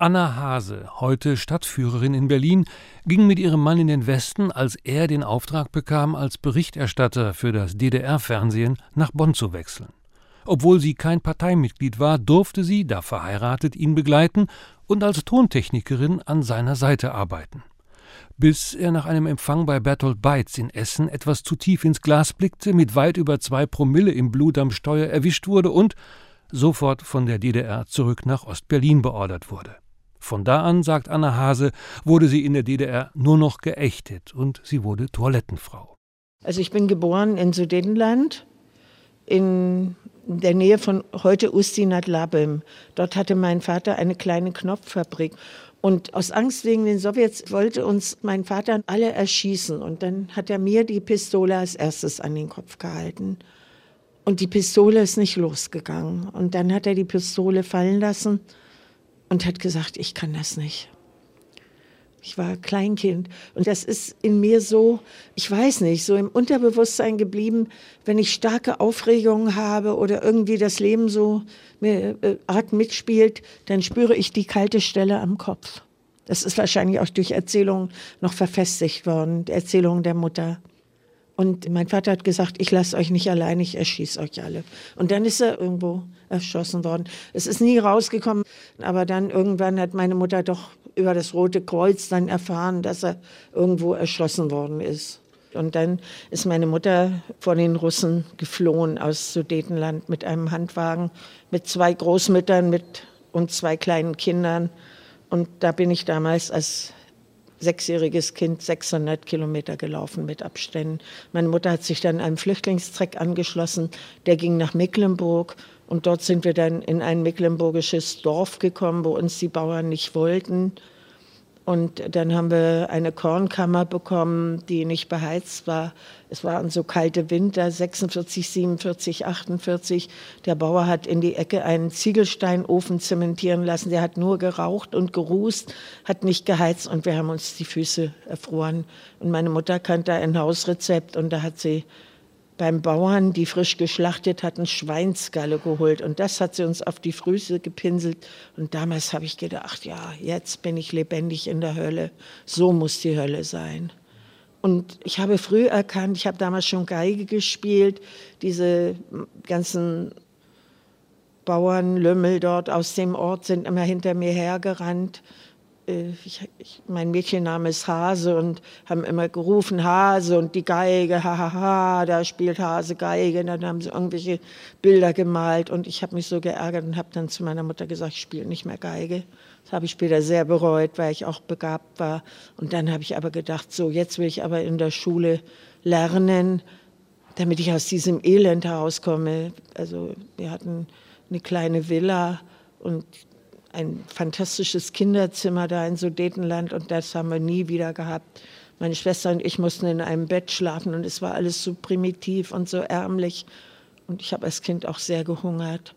Anna Haase, heute Stadtführerin in Berlin, ging mit ihrem Mann in den Westen, als er den Auftrag bekam, als Berichterstatter für das DDR-Fernsehen nach Bonn zu wechseln. Obwohl sie kein Parteimitglied war, durfte sie, da verheiratet, ihn begleiten und als Tontechnikerin an seiner Seite arbeiten. Bis er nach einem Empfang bei Bertolt Beitz in Essen etwas zu tief ins Glas blickte, mit weit über 2 Promille im Blut am Steuer erwischt wurde und sofort von der DDR zurück nach Ostberlin beordert wurde. Von da an, sagt Anna Haase, wurde sie in der DDR nur noch geächtet und sie wurde Toilettenfrau. Also ich bin geboren in Sudetenland, in der Nähe von heute Usti nad Labem. Dort hatte mein Vater eine kleine Knopffabrik. Und aus Angst wegen den Sowjets wollte uns mein Vater alle erschießen. Und dann hat er mir die Pistole als erstes an den Kopf gehalten. Und die Pistole ist nicht losgegangen. Und dann hat er die Pistole fallen lassen und hat gesagt, ich kann das nicht. Ich war Kleinkind und das ist in mir so, ich weiß nicht, so im Unterbewusstsein geblieben, wenn ich starke Aufregungen habe oder irgendwie das Leben so mir arg mitspielt, dann spüre ich die kalte Stelle am Kopf. Das ist wahrscheinlich auch durch Erzählungen noch verfestigt worden, Erzählungen der Mutter. Und mein Vater hat gesagt, ich lasse euch nicht allein, ich erschieße euch alle. Und dann ist er irgendwo erschossen worden. Es ist nie rausgekommen, aber dann irgendwann hat meine Mutter doch über das Rote Kreuz dann erfahren, dass er irgendwo erschossen worden ist. Und dann ist meine Mutter vor den Russen geflohen aus Sudetenland mit einem Handwagen, mit 2 Großmüttern und 2 kleinen Kindern. Und da bin ich damals als 6-jähriges Kind 600 Kilometer gelaufen mit Abständen. Meine Mutter hat sich dann einem Flüchtlingstreck angeschlossen, der ging nach Mecklenburg und dort sind wir dann in ein mecklenburgisches Dorf gekommen, wo uns die Bauern nicht wollten. Und dann haben wir eine Kornkammer bekommen, die nicht beheizt war. Es waren so kalte Winter, 46, 47, 48. Der Bauer hat in die Ecke einen Ziegelsteinofen zementieren lassen. Der hat nur geraucht und gerußt, hat nicht geheizt und wir haben uns die Füße erfroren. Und meine Mutter kannte ein Hausrezept und da hat sie beim Bauern, die frisch geschlachtet hatten, Schweinsgalle geholt. Und das hat sie uns auf die Füße gepinselt. Und damals habe ich gedacht, ja, jetzt bin ich lebendig in der Hölle. So muss die Hölle sein. Und ich habe früh erkannt, ich habe damals schon Geige gespielt, diese ganzen Bauernlümmel dort aus dem Ort sind immer hinter mir hergerannt. Mein Mädchenname ist Hase und haben immer gerufen, Hase und die Geige, hahaha, da spielt Hase Geige. Dann haben sie irgendwelche Bilder gemalt und ich habe mich so geärgert und habe dann zu meiner Mutter gesagt, ich spiele nicht mehr Geige. Das habe ich später sehr bereut, weil ich auch begabt war. Und dann habe ich aber gedacht, so jetzt will ich aber in der Schule lernen, damit ich aus diesem Elend herauskomme. Also wir hatten eine kleine Villa und ein fantastisches Kinderzimmer da in Sudetenland und das haben wir nie wieder gehabt. Meine Schwester und ich mussten in einem Bett schlafen und es war alles so primitiv und so ärmlich und ich habe als Kind auch sehr gehungert.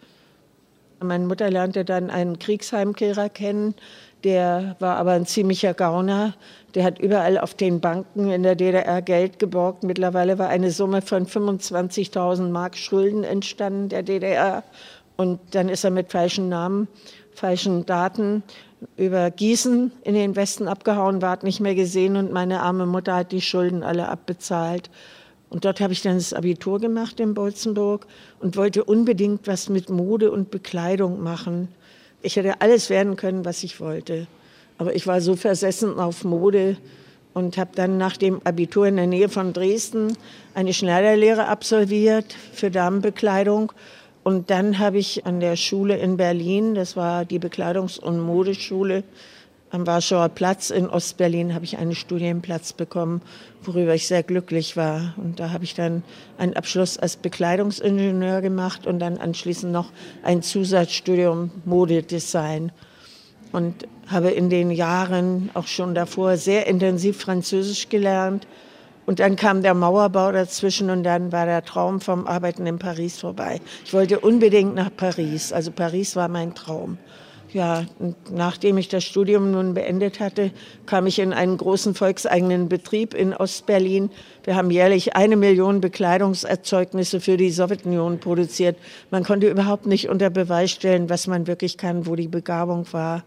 Meine Mutter lernte dann einen Kriegsheimkehrer kennen, der war aber ein ziemlicher Gauner. Der hat überall auf den Banken in der DDR Geld geborgt. Mittlerweile war eine Summe von 25.000 Mark Schulden entstanden der DDR und dann ist er mit falschen Namen, falschen Daten über Gießen in den Westen abgehauen, war nicht mehr gesehen und meine arme Mutter hat die Schulden alle abbezahlt. Und dort habe ich dann das Abitur gemacht in Boitzenburg und wollte unbedingt was mit Mode und Bekleidung machen. Ich hätte alles werden können, was ich wollte. Aber ich war so versessen auf Mode und habe dann nach dem Abitur in der Nähe von Dresden eine Schneiderlehre absolviert für Damenbekleidung. Und dann habe ich an der Schule in Berlin, das war die Bekleidungs- und Modeschule am Warschauer Platz in Ostberlin, habe ich einen Studienplatz bekommen, worüber ich sehr glücklich war. Und da habe ich dann einen Abschluss als Bekleidungsingenieur gemacht und dann anschließend noch ein Zusatzstudium Modedesign. Und habe in den Jahren auch schon davor sehr intensiv Französisch gelernt. Und dann kam der Mauerbau dazwischen und dann war der Traum vom Arbeiten in Paris vorbei. Ich wollte unbedingt nach Paris, also Paris war mein Traum. Ja, und nachdem ich das Studium nun beendet hatte, kam ich in einen großen volkseigenen Betrieb in Ostberlin. Wir haben jährlich 1 Million Bekleidungserzeugnisse für die Sowjetunion produziert. Man konnte überhaupt nicht unter Beweis stellen, was man wirklich kann, wo die Begabung war.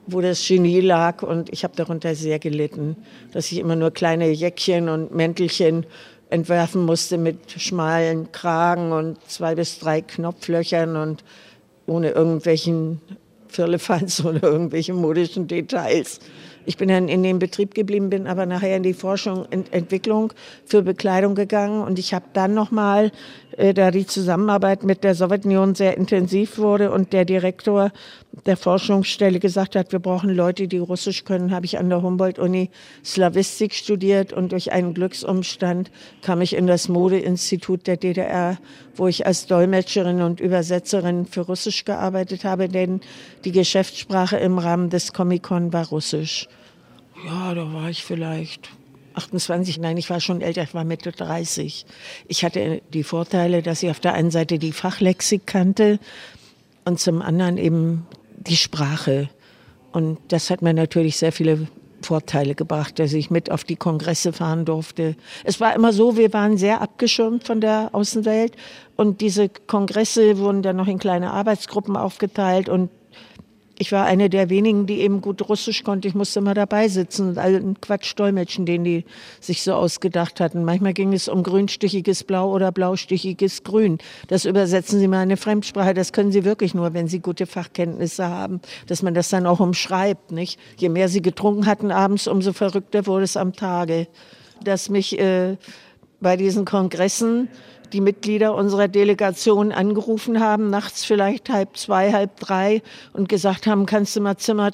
wo das Genie lag. Und ich habe darunter sehr gelitten, dass ich immer nur kleine Jäckchen und Mäntelchen entwerfen musste mit schmalen Kragen und 2 bis 3 Knopflöchern und ohne irgendwelchen Firlefanz oder irgendwelche modischen Details. Ich bin dann in dem Betrieb geblieben, bin aber nachher in die Forschung und Entwicklung für Bekleidung gegangen. Und ich habe dann nochmal, da die Zusammenarbeit mit der Sowjetunion sehr intensiv wurde und der Direktor der Forschungsstelle gesagt hat, wir brauchen Leute, die Russisch können, habe ich an der Humboldt-Uni Slawistik studiert. Und durch einen Glücksumstand kam ich in das Modeinstitut der DDR, wo ich als Dolmetscherin und Übersetzerin für Russisch gearbeitet habe, denn die Geschäftssprache im Rahmen des Comic-Con war Russisch. Ja, da war ich vielleicht 28, nein, ich war schon älter, ich war Mitte 30. Ich hatte die Vorteile, dass ich auf der einen Seite die Fachlexik kannte und zum anderen eben die Sprache. Und das hat mir natürlich sehr viele Vorteile gebracht, dass ich mit auf die Kongresse fahren durfte. Es war immer so, wir waren sehr abgeschirmt von der Außenwelt und diese Kongresse wurden dann noch in kleine Arbeitsgruppen aufgeteilt und ich war eine der wenigen, die eben gut Russisch konnte. Ich musste immer dabei sitzen und allen Quatsch dolmetschen, den die sich so ausgedacht hatten. Manchmal ging es um grünstichiges Blau oder blaustichiges Grün. Das übersetzen Sie mal in eine Fremdsprache. Das können Sie wirklich nur, wenn Sie gute Fachkenntnisse haben, dass man das dann auch umschreibt, nicht? Je mehr Sie getrunken hatten abends, umso verrückter wurde es am Tage. Dass mich bei diesen Kongressen die Mitglieder unserer Delegation angerufen haben, nachts vielleicht 1:30, 2:30 und gesagt haben, kannst du mal Zimmer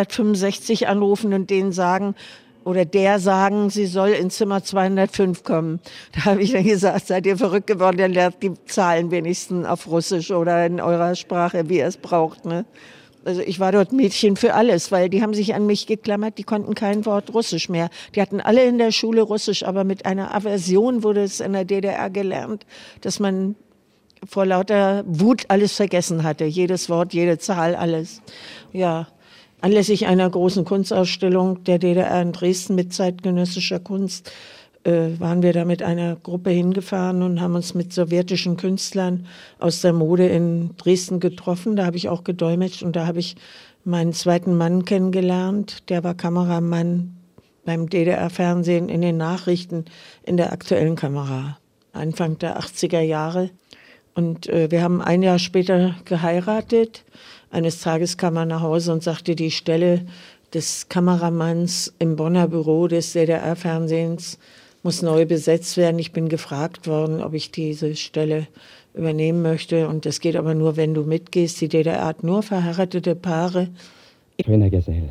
365 anrufen und denen sagen, oder der sagen, sie soll in Zimmer 205 kommen. Da habe ich dann gesagt, seid ihr verrückt geworden, dann lernt die Zahlen wenigstens auf Russisch oder in eurer Sprache, wie ihr es braucht, ne? Also ich war dort Mädchen für alles, weil die haben sich an mich geklammert, die konnten kein Wort Russisch mehr. Die hatten alle in der Schule Russisch, aber mit einer Aversion wurde es in der DDR gelernt, dass man vor lauter Wut alles vergessen hatte. Jedes Wort, jede Zahl, alles. Ja, anlässlich einer großen Kunstausstellung der DDR in Dresden mit zeitgenössischer Kunst waren wir da mit einer Gruppe hingefahren und haben uns mit sowjetischen Künstlern aus der Mode in Dresden getroffen. Da habe ich auch gedolmetscht und da habe ich meinen zweiten Mann kennengelernt. Der war Kameramann beim DDR-Fernsehen in den Nachrichten in der aktuellen Kamera, Anfang der 80er Jahre. Und wir haben ein Jahr später geheiratet. Eines Tages kam er nach Hause und sagte, die Stelle des Kameramanns im Bonner Büro des DDR-Fernsehens muss neu besetzt werden. Ich bin gefragt worden, ob ich diese Stelle übernehmen möchte. Und das geht aber nur, wenn du mitgehst. Die DDR hat nur verheiratete Paare. Schöner Gesell,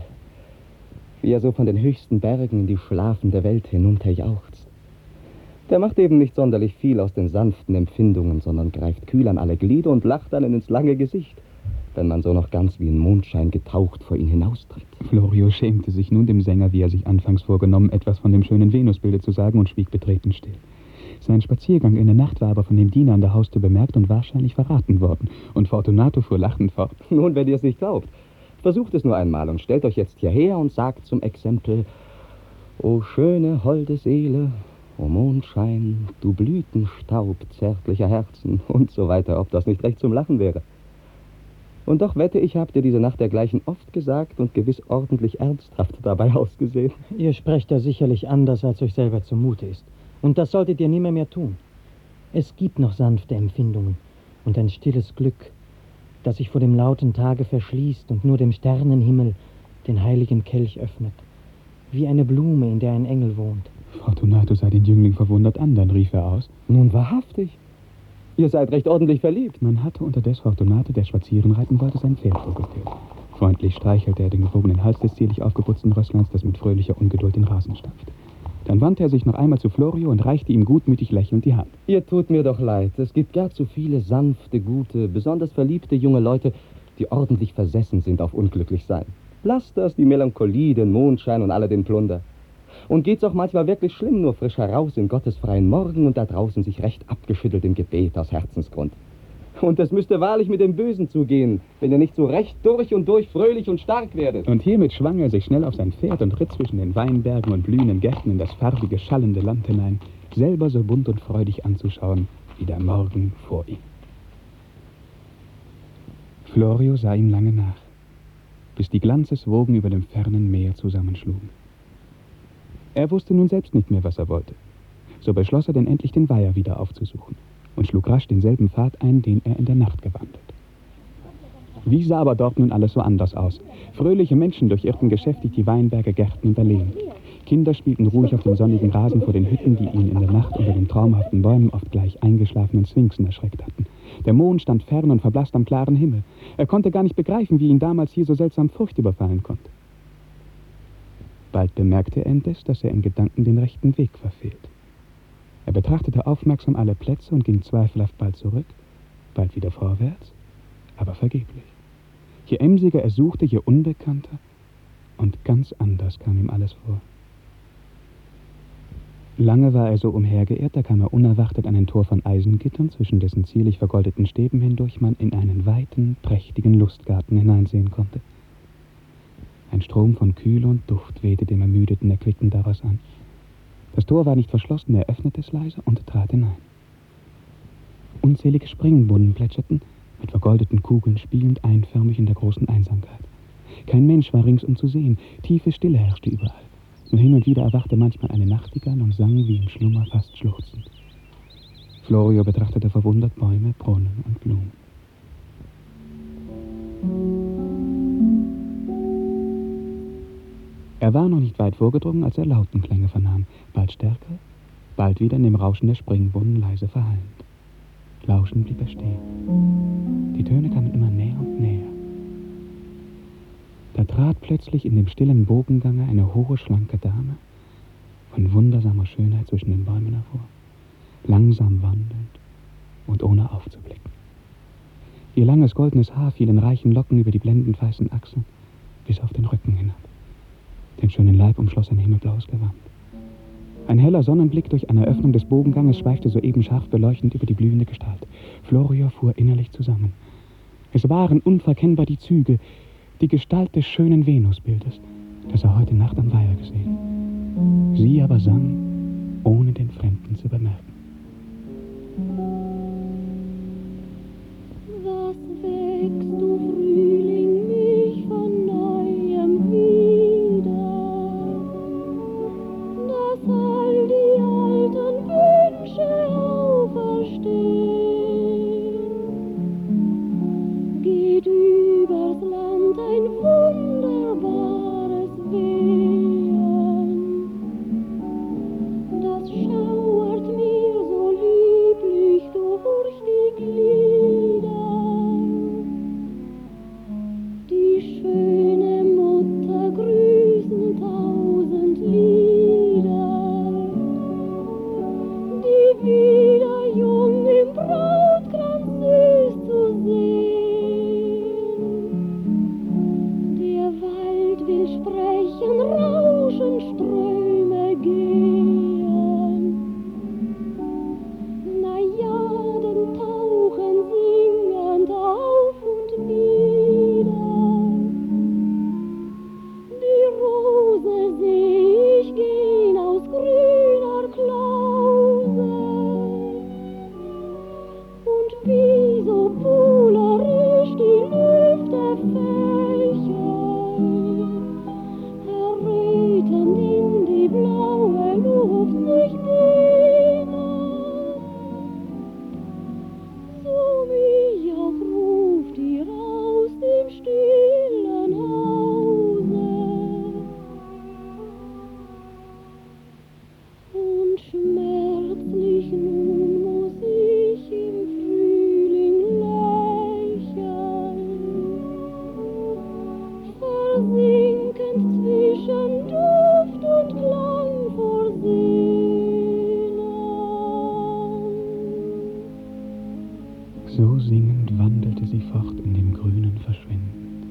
wie er so von den höchsten Bergen in die schlafende Welt hinunterjauchzt. Der macht eben nicht sonderlich viel aus den sanften Empfindungen, sondern greift kühl an alle Glieder und lacht einen ins lange Gesicht, wenn man so noch ganz wie in Mondschein getaucht vor ihn hinaustritt. Florio schämte sich nun dem Sänger, wie er sich anfangs vorgenommen, etwas von dem schönen Venusbilde zu sagen und schwieg betreten still. Sein Spaziergang in der Nacht war aber von dem Diener an der Haustür bemerkt und wahrscheinlich verraten worden. Und Fortunato fuhr lachend fort. Nun, wenn ihr es nicht glaubt, versucht es nur einmal und stellt euch jetzt hierher und sagt zum Exempel: O schöne, holde Seele, o Mondschein, du Blütenstaub zärtlicher Herzen und so weiter, ob das nicht recht zum Lachen wäre. Und doch wette ich, habt ihr diese Nacht dergleichen oft gesagt und gewiss ordentlich ernsthaft dabei ausgesehen. Ihr sprecht da sicherlich anders, als euch selber zumute ist. Und das solltet ihr nimmer mehr tun. Es gibt noch sanfte Empfindungen und ein stilles Glück, das sich vor dem lauten Tage verschließt und nur dem Sternenhimmel den heiligen Kelch öffnet. Wie eine Blume, in der ein Engel wohnt. Fortunato sah den Jüngling verwundert an, dann rief er aus. Nun wahrhaftig. Ihr seid recht ordentlich verliebt. Man hatte unterdes Fortunato, der spazieren reiten wollte, sein Pferd vorgeführt. Freundlich streichelte er den gebogenen Hals des zierlich aufgeputzten Rössleins, das mit fröhlicher Ungeduld den Rasen stampfte. Dann wandte er sich noch einmal zu Florio und reichte ihm gutmütig lächelnd die Hand. Ihr tut mir doch leid. Es gibt gar zu viele sanfte, gute, besonders verliebte junge Leute, die ordentlich versessen sind auf Unglücklichsein. Lasst das, die Melancholie, den Mondschein und alle den Plunder. Und geht's auch manchmal wirklich schlimm, nur frisch heraus in Gottes freien Morgen und da draußen sich recht abgeschüttelt im Gebet aus Herzensgrund. Und es müsste wahrlich mit dem Bösen zugehen, wenn ihr nicht so recht durch und durch fröhlich und stark werdet. Und hiermit schwang er sich schnell auf sein Pferd und ritt zwischen den Weinbergen und blühenden Gärten in das farbige, schallende Land hinein, selber so bunt und freudig anzuschauen, wie der Morgen vor ihm. Florio sah ihm lange nach. bis die Glanzeswogen über dem fernen Meer zusammenschlugen. Er wusste nun selbst nicht mehr, was er wollte. So beschloss er denn endlich, den Weiher wieder aufzusuchen und schlug rasch denselben Pfad ein, den er in der Nacht gewandelt. Wie sah aber dort nun alles so anders aus? Fröhliche Menschen durchirrten geschäftig die Weinberge, Gärten und Alleen. Kinder spielten ruhig auf dem sonnigen Rasen vor den Hütten, die ihn in der Nacht unter den traumhaften Bäumen oft gleich eingeschlafenen Sphinxen erschreckt hatten. Der Mond stand fern und verblasst am klaren Himmel. Er konnte gar nicht begreifen, wie ihn damals hier so seltsam Furcht überfallen konnte. Bald bemerkte er indes, dass er in Gedanken den rechten Weg verfehlt. Er betrachtete aufmerksam alle Plätze und ging zweifelhaft bald zurück, bald wieder vorwärts, aber vergeblich. Je emsiger er suchte, je unbekannter und ganz anders kam ihm alles vor. Lange war er so umhergeirrt, da kam er unerwartet an ein Tor von Eisengittern, zwischen dessen zierlich vergoldeten Stäben hindurch man in einen weiten, prächtigen Lustgarten hineinsehen konnte. Ein Strom von Kühle und Duft wehte dem ermüdeten, erquickend daraus an. Das Tor war nicht verschlossen, er öffnete es leise und trat hinein. Unzählige Springbrunnen plätscherten, mit vergoldeten Kugeln spielend einförmig in der großen Einsamkeit. Kein Mensch war ringsum zu sehen, tiefe Stille herrschte überall. Nur hin und wieder erwachte manchmal eine Nachtigall und sang wie im Schlummer fast schluchzend. Florio betrachtete verwundert Bäume, Brunnen und Blumen. Er war noch nicht weit vorgedrungen, als er Lautenklänge vernahm, bald stärker, bald wieder in dem Rauschen der Springbrunnen leise verhallend. Lauschend blieb er stehen. Die Töne kamen immer näher und näher. Da trat plötzlich in dem stillen Bogengange eine hohe, schlanke Dame von wundersamer Schönheit zwischen den Bäumen hervor, langsam wandelnd und ohne aufzublicken. Ihr langes goldenes Haar fiel in reichen Locken über die blendend weißen Achseln bis auf den Rücken hinab. Den schönen Leib umschloss ein himmelblaues Gewand. Ein heller Sonnenblick durch eine Öffnung des Bogenganges schweifte soeben scharf beleuchtend über die blühende Gestalt. Florio fuhr innerlich zusammen. Es waren unverkennbar die Züge, die Gestalt des schönen Venusbildes, das er heute Nacht am Weiher gesehen. Sie aber sang, ohne den Fremden zu bemerken. Was wächst du, Frühling, mich von neuem wieder, dass all die alten Wünsche auferstehen? Geht übers Land ein wunderbares Wehen, das schauert mir so lieblich durch die Glieder. Die schöne Mutter grüßen 1000 Lieder, die wieder jung im Brautkranz süß zu sehen. Der Wald will sprechen, rauschen Ströme gehen. Na ja, denn tauchen singend auf und nieder. Die Rose seh ich gehen aus grüner Klause. Und wie so buhlerisch die Lüfte fächeln, errötend in die blaue Luft sich dehnen, so mich auch ruft ihr aus dem stillen Hause. Und schmerzlich nun muss ich im Frühling lächeln, versinkend zwischen Duft und Klang vor Sehnen. So singend wandelte sie fort in dem grünen Verschwinden.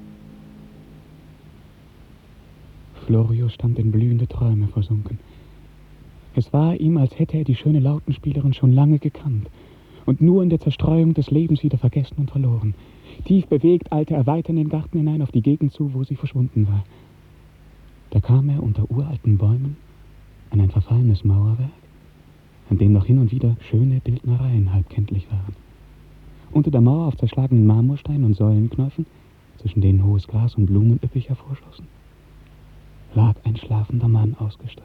Florio stand in blühende Träume versunken. Es war ihm, als hätte er die schöne Lautenspielerin schon lange gekannt und nur in der Zerstreuung des Lebens wieder vergessen und verloren. Tief bewegt eilte er weiter in den Garten hinein auf die Gegend zu, wo sie verschwunden war. Da kam er unter uralten Bäumen an ein verfallenes Mauerwerk, an dem noch hin und wieder schöne Bildnereien halb kenntlich waren. Unter der Mauer auf zerschlagenen Marmorsteinen und Säulenknäufen zwischen denen hohes Gras und Blumen üppig hervorschossen, lag ein schlafender Mann ausgestreckt.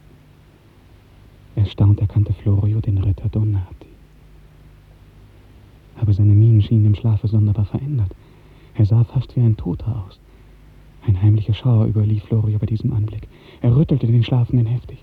Erstaunt erkannte Florio den Ritter Donati. Aber seine Mienen schienen im Schlafe sonderbar verändert. Er sah fast wie ein Toter aus. Ein heimlicher Schauer überlief Florio bei diesem Anblick. Er rüttelte den Schlafenden heftig.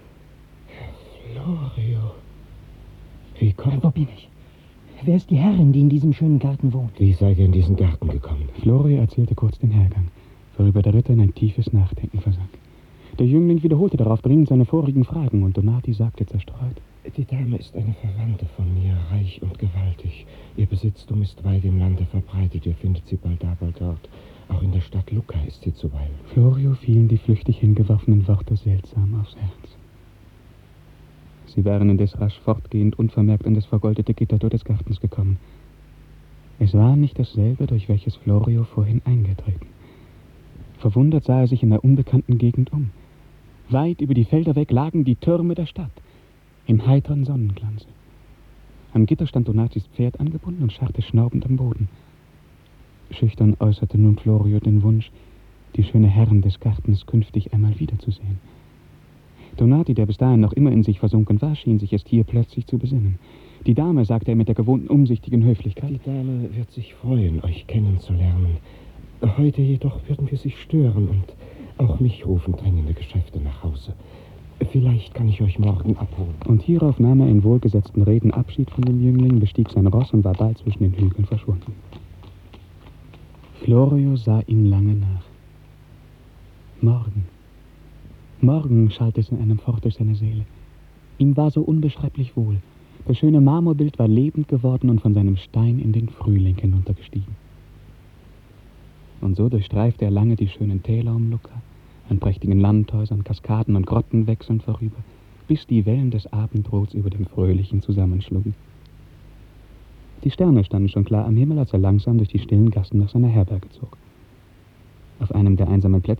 Florio, wie kommt... Wo bin ich? Wer ist die Herrin, die in diesem schönen Garten wohnt? Wie seid ihr in diesen Garten gekommen? Florio erzählte kurz den Hergang, worüber der Ritter in ein tiefes Nachdenken versank. Der Jüngling wiederholte darauf dringend seine vorigen Fragen und Donati sagte zerstreut: Die Dame ist eine Verwandte von mir, reich und gewaltig. Ihr Besitztum ist weit im Lande verbreitet. Ihr findet sie bald da, bald dort. Auch in der Stadt Lucca ist sie zuweilen. Florio fielen die flüchtig hingeworfenen Worte seltsam aufs Herz. Sie waren indes rasch fortgehend unvermerkt an das vergoldete Gittertor des Gartens gekommen. Es war nicht dasselbe, durch welches Florio vorhin eingetreten. Verwundert sah er sich in der unbekannten Gegend um. Weit über die Felder weg lagen die Türme der Stadt, im heiteren Sonnenglanze. Am Gitter stand Donatis Pferd angebunden und scharrte schnaubend am Boden. Schüchtern äußerte nun Florio den Wunsch, die schöne Herrin des Gartens künftig einmal wiederzusehen. Donati, der bis dahin noch immer in sich versunken war, schien sich erst hier plötzlich zu besinnen. Die Dame, sagte er mit der gewohnten umsichtigen Höflichkeit. Die Dame wird sich freuen, euch kennenzulernen. Heute jedoch würden wir sie stören und auch mich rufen dringende Geschäfte nach Hause. Vielleicht kann ich euch morgen abholen. Und hierauf nahm er in wohlgesetzten Reden Abschied von dem Jüngling, bestieg sein Ross und war bald zwischen den Hügeln verschwunden. Florio sah ihm lange nach. Morgen schallte es in einem fort durch seine Seele. Ihm war so unbeschreiblich wohl. Das schöne Marmorbild war lebend geworden und von seinem Stein in den Frühling hinuntergestiegen. Und so durchstreifte er lange die schönen Täler um Lucca, an prächtigen Landhäusern, Kaskaden und Grotten wechselnd vorüber, bis die Wellen des Abendrots über dem Fröhlichen zusammenschlugen. Die Sterne standen schon klar am Himmel, als er langsam durch die stillen Gassen nach seiner Herberge zog. Auf einem der einsamen Plätze